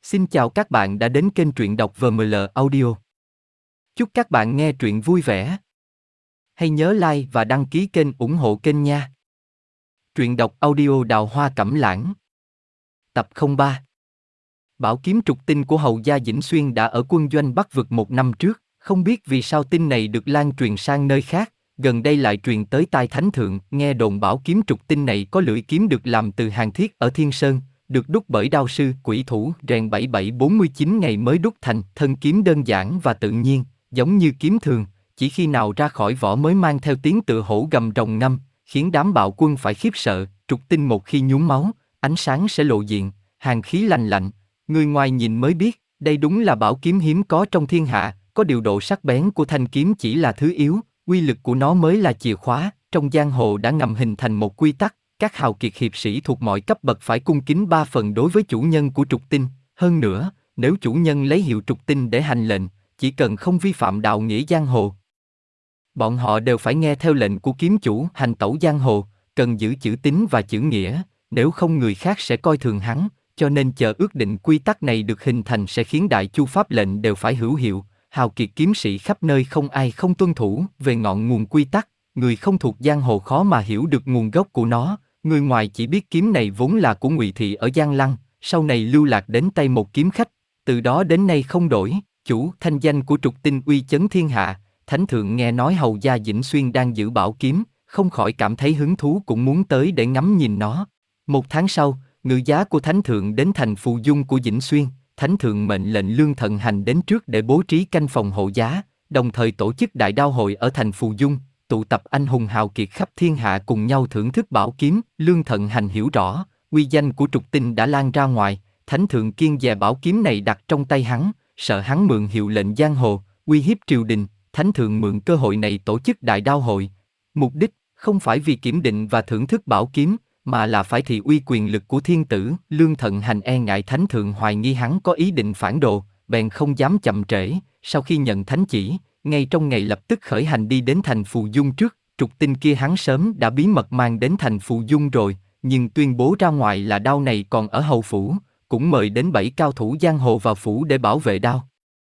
Xin chào các bạn đã đến kênh truyện đọc VML Audio. Chúc các bạn nghe truyện vui vẻ. Hãy nhớ like và đăng ký kênh ủng hộ kênh nha. Truyện đọc audio Đào Hoa Cẩm Lãng. Tập 03. Bảo kiếm trục tinh của hầu gia Dĩnh Xuyên đã ở quân doanh Bắc Vực 1 năm trước, không biết vì sao tin này được lan truyền sang nơi khác, gần đây lại truyền tới tai Thánh Thượng. Nghe đồn bảo kiếm trục tinh này có lưỡi kiếm được làm từ hàn thiết ở Thiên Sơn, được đúc bởi đao sư Quỷ Thủ rèn 7749 ngày mới đúc thành. Thân kiếm đơn giản và tự nhiên, giống như kiếm thường, chỉ khi nào ra khỏi vỏ mới mang theo tiếng tựa hổ gầm rồng ngâm, khiến đám bạo quân phải khiếp sợ. Trục tinh một khi nhuốm máu, ánh sáng sẽ lộ diện, hàn khí lành lạnh, người ngoài nhìn mới biết, đây đúng là bảo kiếm hiếm có trong thiên hạ. Có điều độ sắc bén của thanh kiếm chỉ là thứ yếu, uy lực của nó mới là chìa khóa. Trong giang hồ đã ngầm hình thành một quy tắc, các hào kiệt hiệp sĩ thuộc mọi cấp bậc phải cung kính 3 phần đối với chủ nhân của trục tinh. Hơn nữa, nếu chủ nhân lấy hiệu trục tinh để hành lệnh, chỉ cần không vi phạm đạo nghĩa giang hồ, bọn họ đều phải nghe theo lệnh của kiếm chủ. Hành tẩu giang hồ, cần giữ chữ tín và chữ nghĩa, nếu không người khác sẽ coi thường hắn. Cho nên chờ ước định quy tắc này được hình thành sẽ khiến đại chu pháp lệnh đều phải hữu hiệu. Hào kiệt kiếm sĩ khắp nơi không ai không tuân thủ về ngọn nguồn quy tắc. Người không thuộc giang hồ khó mà hiểu được nguồn gốc của nó. Người ngoài chỉ biết kiếm này vốn là của Ngụy Thị ở Giang Lăng, sau này lưu lạc đến tay một kiếm khách, từ đó đến nay không đổi. Chủ, thanh danh của trục tinh uy chấn thiên hạ. Thánh Thượng nghe nói hầu gia Dĩnh Xuyên đang giữ bảo kiếm, không khỏi cảm thấy hứng thú, cũng muốn tới để ngắm nhìn nó. 1 tháng sau, ngự giá của Thánh Thượng đến thành Phù Dung của Dĩnh Xuyên. Thánh Thượng mệnh lệnh Lương Thận Hành đến trước để bố trí canh phòng hộ giá, đồng thời tổ chức đại đao hội ở thành Phù Dung, tụ tập anh hùng hào kiệt khắp thiên hạ cùng nhau thưởng thức bảo kiếm. Lương Thận Hành hiểu rõ, uy danh của trục tinh đã lan ra ngoài. Thánh Thượng kiêng dè bảo kiếm này đặt trong tay hắn, sợ hắn mượn hiệu lệnh giang hồ, uy hiếp triều đình. Thánh Thượng mượn cơ hội này tổ chức đại đao hội. Mục đích không phải vì kiểm định và thưởng thức bảo kiếm, mà là phải thị uy quyền lực của thiên tử. Lương Thận Hành e ngại Thánh Thượng hoài nghi hắn có ý định phản đồ, bèn không dám chậm trễ. Sau khi nhận thánh chỉ, ngay trong ngày lập tức khởi hành đi đến thành Phù Dung trước. Trục tinh kia hắn sớm đã bí mật mang đến thành Phù Dung rồi, nhưng tuyên bố ra ngoài là đao này còn ở hầu phủ, cũng mời đến 7 cao thủ giang hồ vào phủ để bảo vệ đao.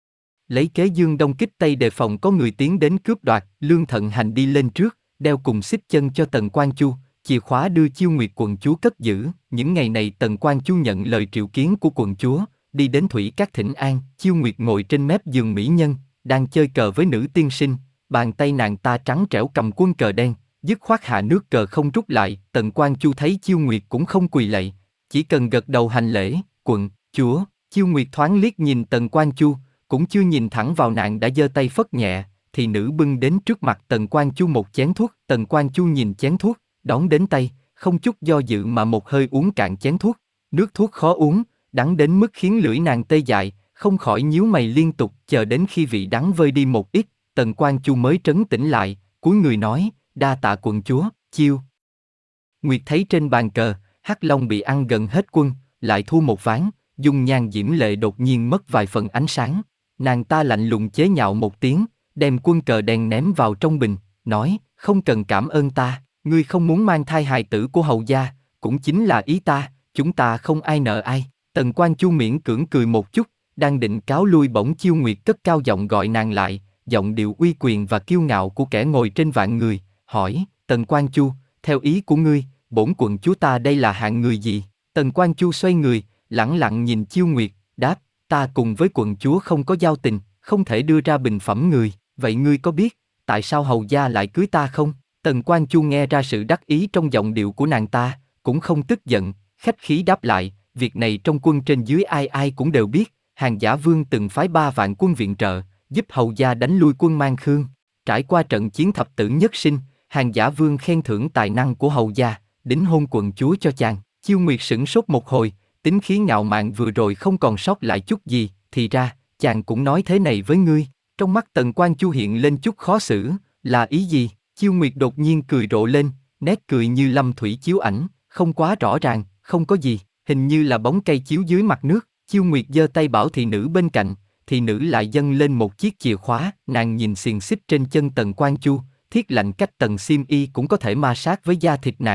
Lấy kế dương đông kích tây đề phòng có người tiến đến cướp đoạt. Lương Thận Hành đi lên trước, đeo cùng xích chân cho Tần Quan Chu, chìa khóa đưa Chiêu Nguyệt quận chúa cất giữ. Những ngày này Tần Quan Chu nhận lời triệu kiến của quận chúa, đi đến Thủy Các thỉnh an. Chiêu Nguyệt ngồi trên mép giường mỹ nhân, đang chơi cờ với nữ tiên sinh, bàn tay nàng ta trắng trẻo cầm quân cờ đen, dứt khoát hạ nước cờ không rút lại. Tần Quan Chu thấy Chiêu Nguyệt cũng không quỳ lạy, chỉ cần gật đầu hành lễ. Quận chúa. Chiêu Nguyệt thoáng liếc nhìn Tần Quan Chu, cũng chưa nhìn thẳng vào nàng đã giơ tay phất nhẹ, thì nữ bưng đến trước mặt Tần Quan Chu một chén thuốc. Tần Quan Chu nhìn chén thuốc, đón đến tay, không chút do dự mà một hơi uống cạn chén thuốc. Nước thuốc khó uống, đắng đến mức khiến lưỡi nàng tê dại, không khỏi nhíu mày liên tục. Chờ đến khi vị đắng vơi đi một ít, Tần Quan Chu mới trấn tĩnh lại, cúi người nói: đa tạ quận chúa. Chiêu Nguyệt thấy trên bàn cờ, Hắc Long bị ăn gần hết quân, lại thua một ván, dung nhan diễm lệ đột nhiên mất vài phần ánh sáng. Nàng ta lạnh lùng chế nhạo một tiếng, đem quân cờ đen ném vào trong bình, nói: không cần cảm ơn ta, ngươi không muốn mang thai hài tử của hầu gia, cũng chính là ý ta, chúng ta không ai nợ ai. Tần Quan Chu miễn cưỡng cười một chút, đang định cáo lui, bỗng Chiêu Nguyệt cất cao giọng gọi nàng lại, giọng điệu uy quyền và kiêu ngạo của kẻ ngồi trên vạn người, hỏi: Tần Quan Chu, theo ý của ngươi, bổn quận chúa ta đây là hạng người gì? Tần Quan Chu xoay người, lẳng lặng nhìn Chiêu Nguyệt, đáp: ta cùng với quận chúa không có giao tình, không thể đưa ra bình phẩm người. Vậy ngươi có biết tại sao hầu gia lại cưới ta không? Tần Quan Chu nghe ra sự đắc ý trong giọng điệu của nàng ta, cũng không tức giận, khách khí đáp lại: việc này trong quân trên dưới ai ai cũng đều biết. Hàn Giả Vương từng phái 3 vạn quân viện trợ, giúp hầu gia đánh lui quân Mang Khương. Trải qua trận chiến thập tử nhất sinh, Hàn Giả Vương khen thưởng tài năng của hầu gia, đính hôn quận chúa cho chàng. Chiêu Nguyệt sửng sốt một hồi, tính khí ngạo mạn vừa rồi không còn sót lại chút gì. Thì ra chàng cũng nói thế này với ngươi? Trong mắt Tần Quan Chu hiện lên chút khó xử, là ý gì? Chiêu Nguyệt đột nhiên cười rộ lên, nét cười như lâm thủy chiếu ảnh, không quá rõ ràng, không có gì, hình như là bóng cây chiếu dưới mặt nước. Chiêu Nguyệt giơ tay bảo thị nữ bên cạnh, thị nữ lại dâng lên một chiếc chìa khóa. Nàng nhìn xiềng xích trên chân Tần Quan Chu, thiết lạnh cách tầng xiêm y cũng có thể ma sát với da thịt nàng,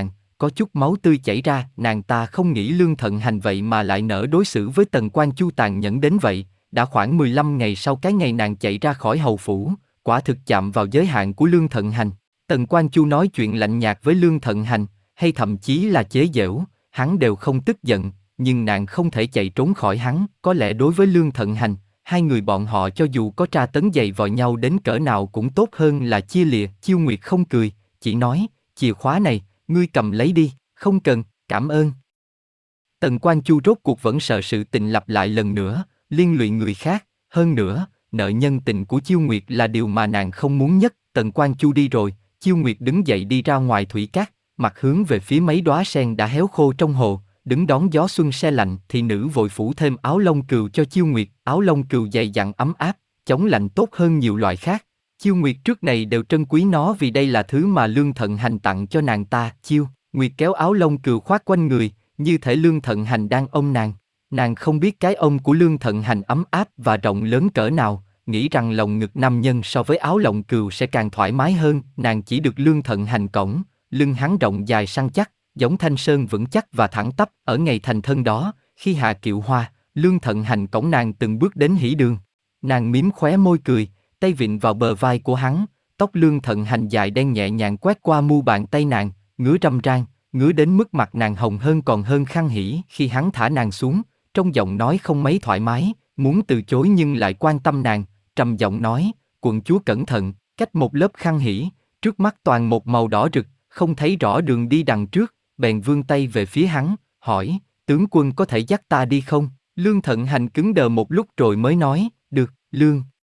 có chút máu tươi chảy ra, nàng ta không nghĩ Lương Thận Hành vậy mà lại nỡ đối xử với Tần Quan Chu tàn nhẫn đến vậy. Đã khoảng 15 ngày sau cái ngày nàng chạy ra khỏi hầu phủ, quả thực chạm vào giới hạn của Lương Thận Hành. Tần Quan Chu nói chuyện lạnh nhạt với Lương Thận Hành, hay thậm chí là chế giễu, hắn đều không tức giận, nhưng nàng không thể chạy trốn khỏi hắn. Có lẽ đối với Lương Thận Hành, hai người bọn họ cho dù có tra tấn dày vò nhau đến cỡ nào cũng tốt hơn là chia lìa. Chiêu Nguyệt không cười, chỉ nói, chìa khóa này, ngươi cầm lấy đi. Không cần, cảm ơn. Tần Quan Chu rốt cuộc vẫn sợ sự tình lặp lại lần nữa, liên lụy người khác. Hơn nữa, nợ nhân tình của Chiêu Nguyệt là điều mà nàng không muốn nhất. Tần Quan Chu đi rồi, Chiêu Nguyệt đứng dậy đi ra ngoài thủy cát, mặt hướng về phía mấy đóa sen đã héo khô trong hồ, đứng đón gió xuân se lạnh. Thị nữ vội phủ thêm áo lông cừu cho Chiêu Nguyệt, áo lông cừu dày dặn ấm áp, chống lạnh tốt hơn nhiều loại khác. Chiêu Nguyệt trước này đều trân quý nó vì đây là thứ mà Lương Thận Hành tặng cho nàng ta. Chiêu Nguyệt kéo áo lông cừu khoác quanh người, như thể Lương Thận Hành đang ôm nàng. Nàng không biết cái ôm của Lương Thận Hành ấm áp và rộng lớn cỡ nào, nghĩ rằng lồng ngực nam nhân so với áo lông cừu sẽ càng thoải mái hơn. Nàng chỉ được Lương Thận Hành cõng, lưng hắn rộng dài săn chắc, giống thanh sơn vững chắc và thẳng tắp. Ở ngày thành thân đó, khi hạ kiệu hoa, Lương Thận Hành cõng nàng từng bước đến hỷ đường. Nàng mím khóe môi cười, tay vịn vào bờ vai của hắn, tóc Lương Thận Hành dài đen nhẹ nhàng quét qua mu bàn tay nàng, ngứa râm ran, ngứa đến mức mặt nàng hồng hơn còn hơn khăn hỉ. Khi hắn thả nàng xuống, trong giọng nói không mấy thoải mái, muốn từ chối nhưng lại quan tâm nàng, trầm giọng nói, quận chúa cẩn thận. Cách một lớp khăn hỉ, trước mắt toàn một màu đỏ rực, không thấy rõ đường đi đằng trước, bèn vươn tay về phía hắn, hỏi, tướng quân có thể dắt ta đi không? Lương Thận Hành cứng đờ một lúc rồi mới nói, được. Lương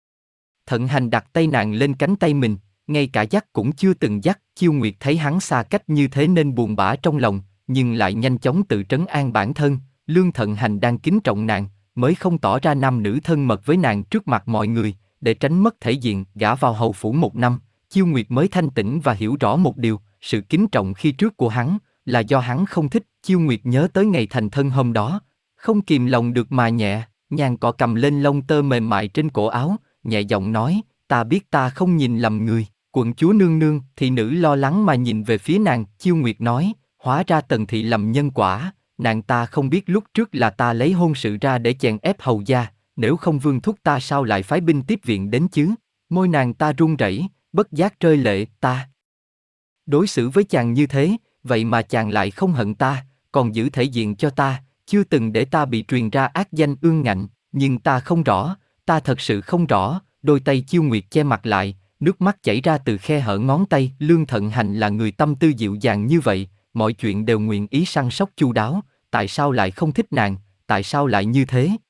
Thận Hành đặt tay nàng lên cánh tay mình, ngay cả dắt cũng chưa từng dắt. Chiêu Nguyệt thấy hắn xa cách như thế nên buồn bã trong lòng, nhưng lại nhanh chóng tự trấn an bản thân. Lương Thận Hành đang kính trọng nàng, mới không tỏ ra nam nữ thân mật với nàng trước mặt mọi người, để tránh mất thể diện. Gả vào hầu phủ 1 năm, Chiêu Nguyệt mới thanh tĩnh và hiểu rõ một điều, sự kính trọng khi trước của hắn là do hắn không thích. Chiêu Nguyệt nhớ tới ngày thành thân hôm đó, không kìm lòng được mà nhẹ nhàng cọ cầm lên lông tơ mềm mại trên cổ áo, nhẹ giọng nói, ta biết ta không nhìn lầm người. Quận chúa nương nương. Thị nữ lo lắng mà nhìn về phía nàng. Chiêu Nguyệt nói, hóa ra Tần thị lầm nhân quả, nàng ta không biết lúc trước là ta lấy hôn sự ra để chèn ép hầu gia, nếu không vương thúc ta sao lại phái binh tiếp viện đến chứ? Môi nàng ta run rẩy, bất giác rơi lệ. Ta đối xử với chàng như thế, vậy mà chàng lại không hận ta, còn giữ thể diện cho ta, chưa từng để ta bị truyền ra ác danh ương ngạnh. Nhưng ta không rõ, ta thật sự không rõ. Đôi tay Chiêu Nguyệt che mặt lại, nước mắt chảy ra từ khe hở ngón tay. Lương Thận Hành là người tâm tư dịu dàng như vậy, mọi chuyện đều nguyện ý săn sóc chu đáo, tại sao lại không thích nàng, tại sao lại như thế?